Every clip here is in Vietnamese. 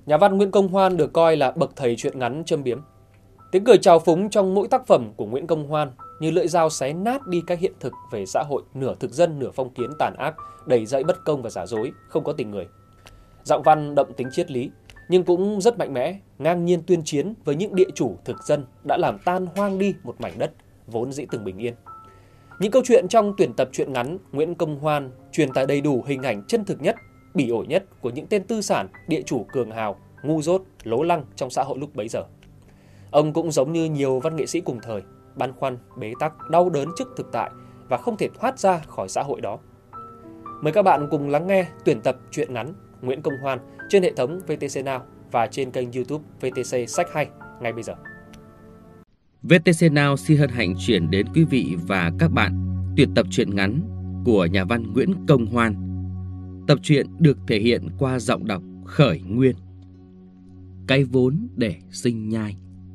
Nhà văn Nguyễn Công Hoan được coi là bậc thầy truyện ngắn châm biếm. Tiếng cười trào phúng trong mỗi tác phẩm của Nguyễn Công Hoan như lưỡi dao xé nát đi các hiện thực về xã hội nửa thực dân nửa phong kiến tàn ác, đầy dẫy bất công và giả dối, không có tình người. Giọng văn đậm tính triết lý, nhưng cũng rất mạnh mẽ, ngang nhiên tuyên chiến với những địa chủ thực dân đã làm tan hoang đi một mảnh đất vốn dĩ từng bình yên. Những câu chuyện trong tuyển tập truyện ngắn Nguyễn Công Hoan truyền tải đầy đủ hình ảnh chân thực nhất, bỉ ổi nhất của những tên tư sản, địa chủ cường hào, ngu dốt, lố lăng trong xã hội lúc bấy giờ. Ông cũng giống như nhiều văn nghệ sĩ cùng thời, băn khoăn, bế tắc, đau đớn trước thực tại và không thể thoát ra khỏi xã hội đó. Mời các bạn cùng lắng nghe tuyển tập truyện ngắn Nguyễn Công Hoan trên hệ thống VTC Now và trên kênh YouTube VTC Sách Hay ngay bây giờ. VTC Now xin hân hạnh chuyển đến quý vị và các bạn tuyển tập truyện ngắn của nhà văn Nguyễn Công Hoan. Tập truyện được thể hiện qua giọng đọc Khởi Nguyên. Cái vốn để sinh nhai.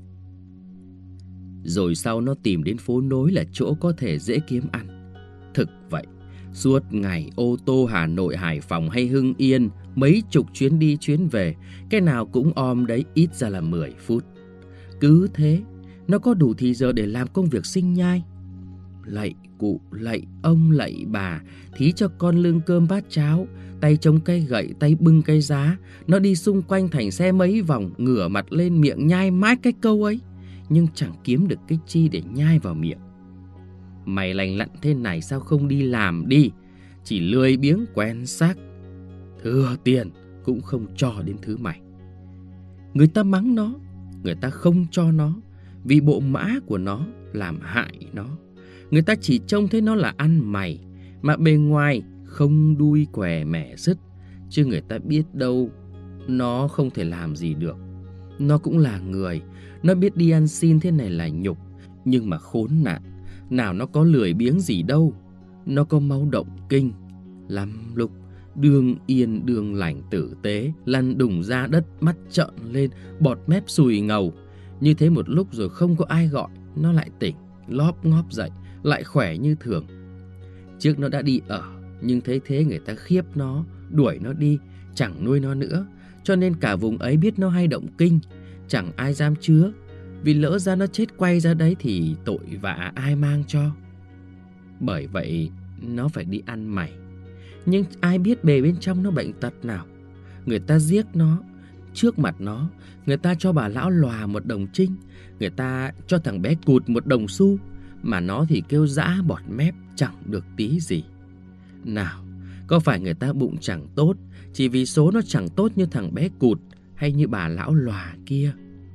Rồi sau nó tìm đến phố nối là chỗ có thể dễ kiếm ăn. Thực vậy, suốt ngày ô tô Hà Nội, Hải Phòng hay Hưng Yên, mấy chục chuyến đi chuyến về, cái nào cũng om đấy ít ra là 10 phút. Cứ thế, nó có đủ thì giờ để làm công việc sinh nhai. Lạy cụ, lạy ông, lạy bà, thí cho con lương cơm bát cháo, tay chống cây gậy, tay bưng cây giá. Nó đi xung quanh thành xe mấy vòng, ngửa mặt lên miệng nhai mãi cái câu ấy, nhưng chẳng kiếm được cái chi để nhai vào miệng. Mày lành lặn thế này sao không đi làm đi, chỉ lười biếng quen xác. Thừa tiền cũng không cho đến thứ mày. Người ta mắng nó, người ta không cho nó, vì bộ mã của nó làm hại nó. Người ta chỉ trông thấy nó là ăn mày, mà bề ngoài không đuôi què mẻ sứt. Chứ người ta biết đâu nó không thể làm gì được. Nó cũng là người, nó biết đi ăn xin thế này là nhục. Nhưng mà khốn nạn, nào nó có lười biếng gì đâu. Nó có máu động kinh. Lắm lúc đương yên đương lành tử tế, lăn đùng ra đất, mắt trợn lên, bọt mép sùi ngầu. Như thế một lúc rồi không có ai gọi, nó lại tỉnh, lóp ngóp dậy, lại khỏe như thường. Trước nó đã đi ở, nhưng thấy thế người ta khiếp nó, đuổi nó đi, chẳng nuôi nó nữa. Cho nên cả vùng ấy biết nó hay động kinh, chẳng ai dám chứa. Vì lỡ ra nó chết quay ra đấy thì tội vạ ai mang cho. Bởi vậy nó phải đi ăn mày. Nhưng ai biết bề bên trong nó bệnh tật nào. Người ta giết nó, trước mặt nó, người ta cho bà lão lòa 1 đồng trinh, người ta cho thằng bé cụt 1 đồng xu, mà nó thì kêu dã bọt mép chẳng được tí gì. Nào, có phải người ta bụng chẳng tốt chỉ vì số nó chẳng tốt như thằng bé cụt hay như bà lão lòa kia.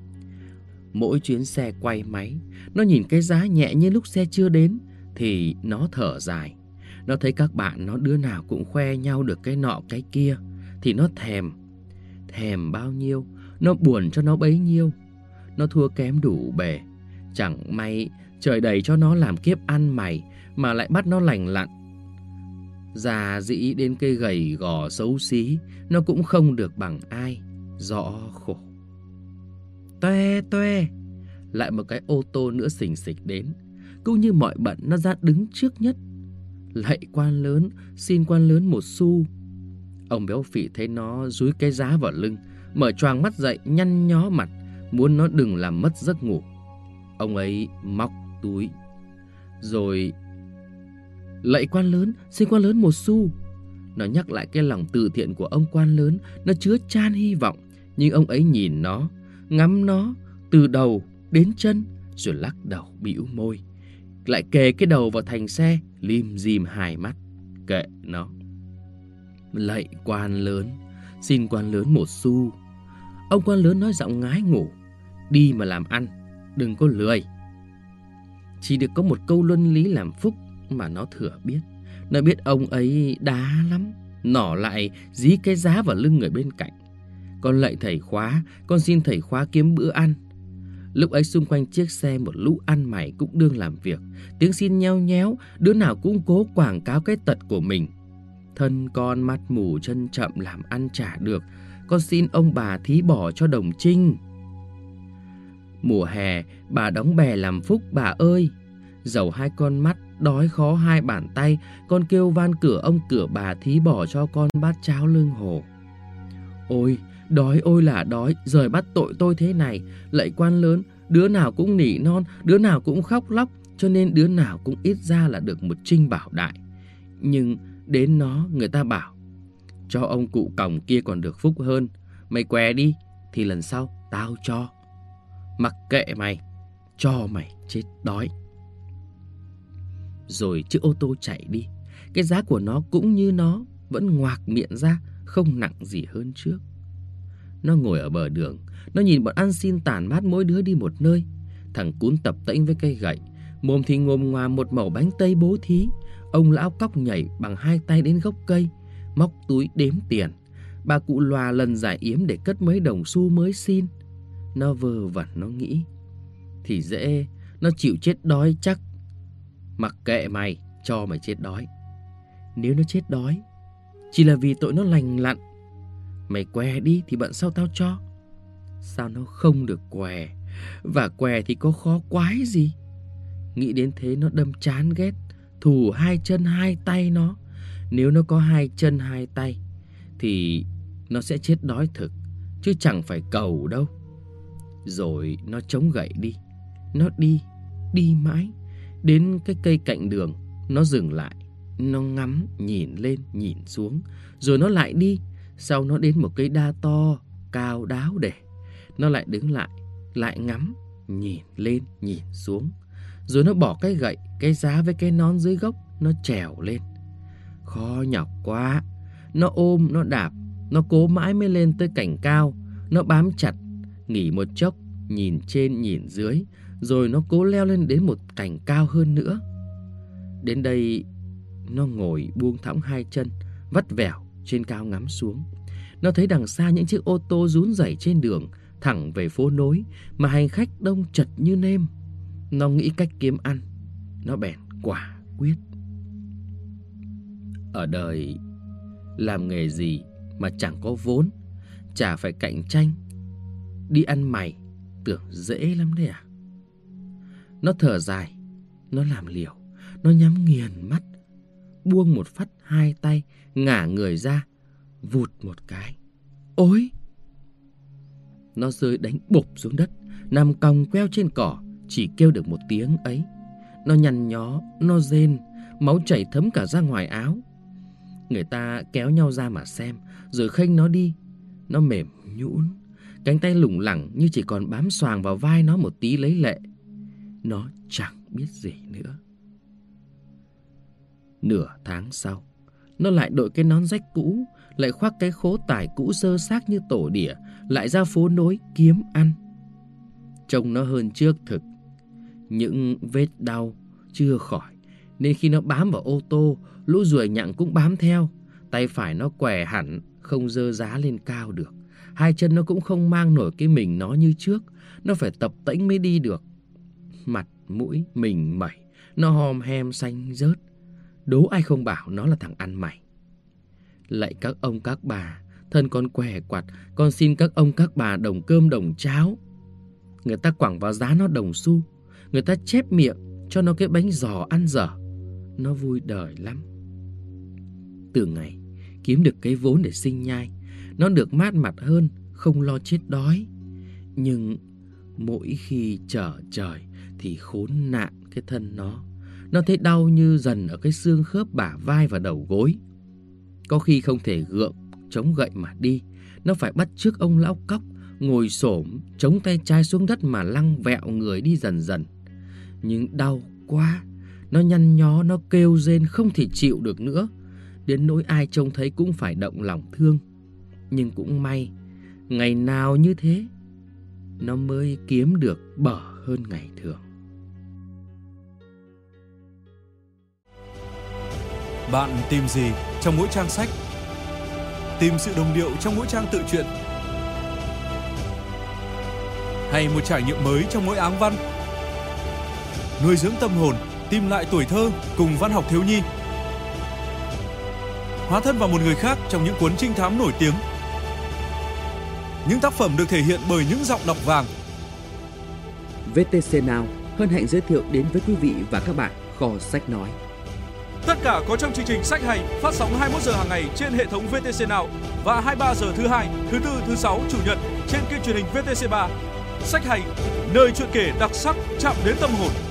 Mỗi chuyến xe quay máy, nó nhìn cái giá nhẹ như lúc xe chưa đến thì nó thở dài. Nó thấy các bạn nó đứa nào cũng khoe nhau được cái nọ cái kia thì nó thèm. Thèm bao nhiêu, nó buồn cho nó bấy nhiêu. Nó thua kém đủ bề. Chẳng may trời đầy cho nó làm kiếp ăn mày mà lại bắt nó lành lặn. Già dĩ đến cây gầy gò xấu xí, nó cũng không được bằng ai. Rõ khổ. Toe toe, lại một cái ô tô nữa xình xịch đến. Cũng như mọi bận, nó ra đứng trước nhất. Lạy quan lớn, xin quan lớn 1 xu. Ông béo phì thấy nó dúi cái giá vào lưng, mở choàng mắt dậy, nhăn nhó mặt, muốn nó đừng làm mất giấc ngủ. Ông ấy móc túi, rồi lạy quan lớn, xin quan lớn 1 xu. Nó nhắc lại cái lòng từ thiện của ông quan lớn, nó chứa chan hy vọng. Nhưng ông ấy nhìn nó, ngắm nó từ đầu đến chân, rồi lắc đầu bĩu môi, lại kề cái đầu vào thành xe, lim dim 2 mắt. Kệ nó. Lạy quan lớn, xin quan lớn 1 xu. Ông quan lớn nói giọng ngái ngủ, đi mà làm ăn, đừng có lười. Chỉ được có một câu luân lý làm phúc mà nó thừa biết. Nó biết ông ấy đá lắm. Nỏ lại dí cái giá vào lưng người bên cạnh. Con lạy thầy khóa, con xin thầy khóa kiếm bữa ăn. Lúc ấy xung quanh chiếc xe một lũ ăn mày cũng đương làm việc. Tiếng xin nheo nhéo, đứa nào cũng cố quảng cáo cái tật của mình. Thân con mắt mù chân chậm làm ăn chả được, con xin ông bà thí bỏ cho đồng trinh. Mùa hè bà đóng bè làm phúc bà ơi. Dầu 2 con mắt, đói khó 2 bàn tay, con kêu van cửa ông cửa bà thí bỏ cho con bát cháo lưng hồ. Ôi, Đói ôi là đói, rời bắt tội tôi thế này. Lạy quan lớn, đứa nào cũng nỉ non, đứa nào cũng khóc lóc, cho nên đứa nào cũng ít ra là được một trinh bảo đại. Nhưng đến nó người ta bảo, cho ông cụ còng kia còn được phúc hơn. Mày què đi, thì lần sau tao cho. Mặc kệ mày, cho mày chết đói. Rồi chiếc ô tô chạy đi. Cái giá của nó cũng như nó, vẫn ngoạc miệng ra, không nặng gì hơn trước. Nó ngồi ở bờ đường, nó nhìn bọn ăn xin tản mát mỗi đứa đi một nơi. Thằng cún tập tễnh với cây gậy, mồm thì ngồm ngoàm một mẩu bánh tây bố thí. Ông lão cóc nhảy bằng hai tay đến gốc cây, móc túi đếm tiền. Bà cụ lòa lần giải yếm để cất mấy đồng xu mới xin. Nó vơ vẩn nó nghĩ, thì dễ, nó chịu chết đói chắc. Mặc kệ mày, cho mày chết đói. Nếu nó chết đói chỉ là vì tội nó lành lặn, mày què đi thì bận sau tao cho. Sao nó không được què? Và què thì có khó quái gì? Nghĩ đến thế nó đâm chán ghét, thù hai chân hai tay nó. Nếu nó có hai chân hai tay thì nó sẽ chết đói thực, chứ chẳng phải cầu đâu. Rồi nó chống gậy đi. Nó đi mãi. Đến cái cây cạnh đường, nó dừng lại. Nó ngắm, nhìn lên, nhìn xuống. Rồi nó lại đi. Sau nó đến một cây đa to, cao đáo để. Nó lại đứng lại, lại ngắm, nhìn lên, nhìn xuống. Rồi nó bỏ cái gậy, cái giá với cái nón dưới gốc. Nó trèo lên. Khó nhọc quá. Nó ôm, nó đạp. Nó cố mãi mới lên tới cành cao. Nó bám chặt, nghỉ một chốc, nhìn trên nhìn dưới. Rồi nó cố leo lên đến một cành cao hơn nữa. Đến đây nó ngồi buông thõng hai chân, vắt vẻo trên cao ngắm xuống. Nó thấy đằng xa những chiếc ô tô rún rẩy trên đường thẳng về phố nối, mà hành khách đông chật như nêm. Nó nghĩ cách kiếm ăn. Nó bèn quả quyết. Ở đời làm nghề gì mà chẳng có vốn, chả phải cạnh tranh. Đi ăn mày tưởng dễ lắm đấy à? Nó thở dài, nó làm liều, nó nhắm nghiền mắt, buông một phát hai tay, ngả người ra, vụt một cái. Ôi! Nó rơi đánh bụp xuống đất, nằm còng queo trên cỏ, chỉ kêu được một tiếng ấy. Nó nhăn nhó, nó rên, máu chảy thấm cả ra ngoài áo. Người ta kéo nhau ra mà xem, rồi khênh nó đi. Nó mềm nhũn, cánh tay lủng lẳng như chỉ còn bám xoàng vào vai nó một tí lấy lệ. Nó chẳng biết gì nữa. Nửa tháng sau, nó lại đội cái nón rách cũ, lại khoác cái khố tải cũ sơ xác như tổ đỉa, lại ra phố nối kiếm ăn. Trông nó hơn trước thực. Những vết đau chưa khỏi, nên khi nó bám vào ô tô, lũ ruồi nhặng cũng bám theo. Tay phải nó què hẳn, không giơ giá lên cao được. Hai chân nó cũng không mang nổi cái mình nó như trước. Nó phải tập tễnh mới đi được. Mặt, mũi, mình mẩy, nó hòm hem xanh rớt. Đố ai không bảo nó là thằng ăn mày. Lạy các ông các bà, thân con què quặt, con xin các ông các bà đồng cơm đồng cháo. Người ta quẳng vào giá nó đồng xu, người ta chép miệng cho nó cái bánh giò ăn dở. Nó vui đời lắm. Từ ngày kiếm được cái vốn để sinh nhai, nó được mát mặt hơn, không lo chết đói. Nhưng mỗi khi trở trời thì khốn nạn cái thân nó. Nó thấy đau như dần ở cái xương khớp bả vai và đầu gối. Có khi không thể gượng, chống gậy mà đi. Nó phải bắt chước ông lão cóc, ngồi xổm, chống tay trái xuống đất mà lăng vẹo người đi dần dần. Nhưng đau quá, nó nhăn nhó, nó kêu rên không thể chịu được nữa. Đến nỗi ai trông thấy cũng phải động lòng thương. Nhưng cũng may, ngày nào như thế, nó mới kiếm được bở hơn ngày thường. Bạn tìm gì trong mỗi trang sách? Tìm sự đồng điệu trong mỗi trang tự truyện? Hay một trải nghiệm mới trong mỗi áng văn? Nuôi dưỡng tâm hồn, tìm lại tuổi thơ cùng văn học thiếu nhi. Hóa thân vào một người khác trong những cuốn trinh thám nổi tiếng. Những tác phẩm được thể hiện bởi những giọng đọc vàng. VTC Now hân hạnh giới thiệu đến với quý vị và các bạn kho sách nói. Tất cả có trong chương trình Sách hay phát sóng 21 giờ hàng ngày trên hệ thống VTC Now và 23 giờ thứ hai, thứ tư, thứ sáu, chủ nhật trên kênh truyền hình VTC3. Sách hay, nơi chuyện kể đặc sắc chạm đến tâm hồn.